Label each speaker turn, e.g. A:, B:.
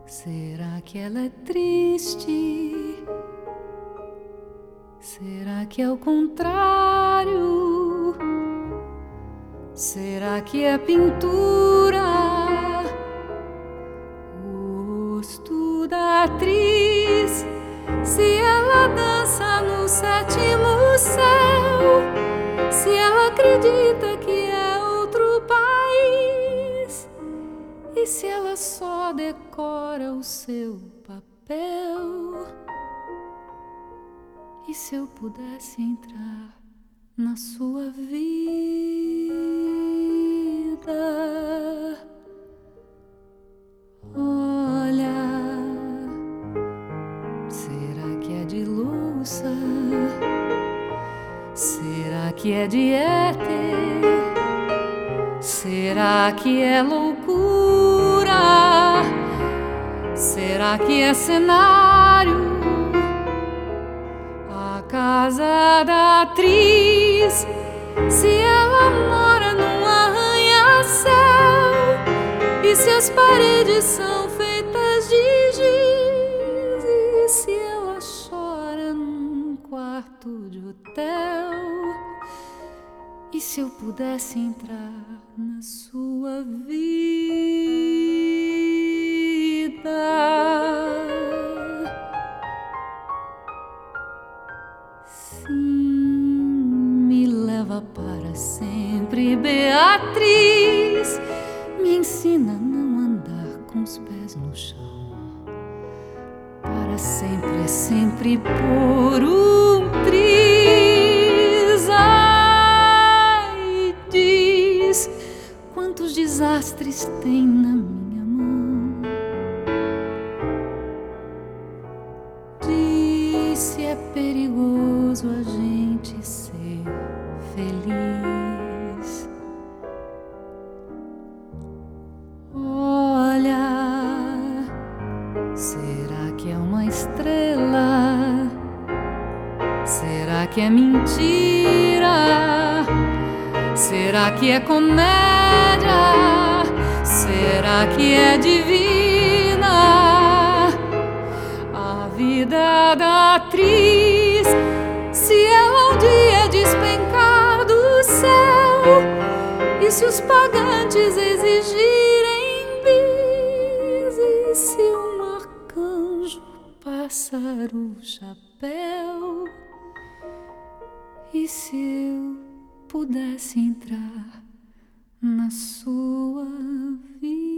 A: Será que ela é triste? Será que é o contrário? Será que é pintura? O rosto da atriz? Se ela dança no sétimo céu? Se ela acredita que é outro país? E se ela só decora o seu papel? E se eu pudesse entrar na sua vida? Olha, será que é de louça? Será que é de éter? Será que é loucura? Será que é cenário? A casa da atriz? Se ela mora num arranha-céu? E se as paredes são feitas de giz? E se ela chora num quarto de hotel? E se eu pudesse entrar na sua vida? Sim, me leva para sempre, Beatriz. Me ensina a não andar com os pés no chão. Para sempre é sempre por um triz. Ai, diz quantos desastres tem na minha mão. Diz se é perigoso a gente ser feliz. Olha, será que é uma estrela? Será que é mentira? Será que é comédia? Será que é divina? A vida da atriz? Se ela um dia despencar do céu? E se os pagantes exigirem bis? E se um arcanjo passar o chapéu? E se eu pudesse entrar na sua vida?